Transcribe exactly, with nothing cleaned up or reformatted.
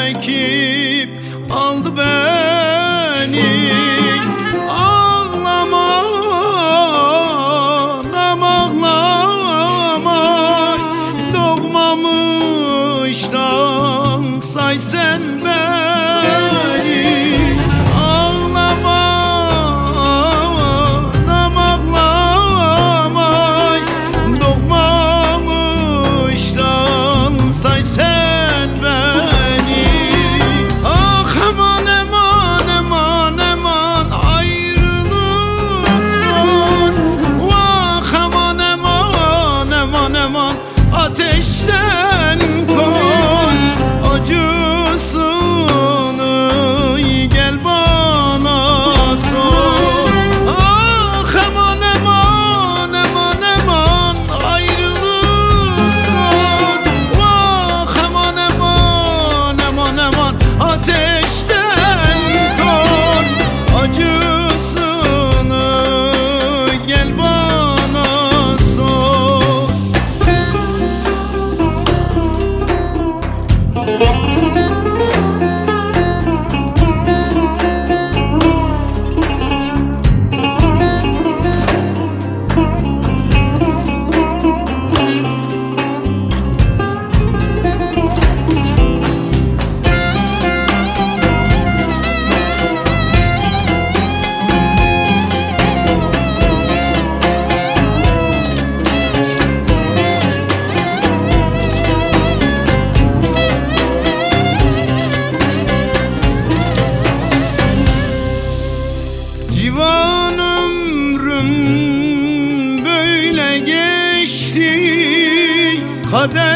çekip aldı beni. Ağlama anam ağlama, doğmamıştan say sen beni. Ağlama anam ağlama, doğmamıştan say sen beni. Ah aman aman aman aman ayrılık son. Vah aman aman aman aman ateşten kon. Acısını gel bana sor. Ah aman aman aman aman ayrılık son. Vah aman aman aman aman ateşten kon. Acısını gel bana sor. Civan ömrüm böyle geçti, kader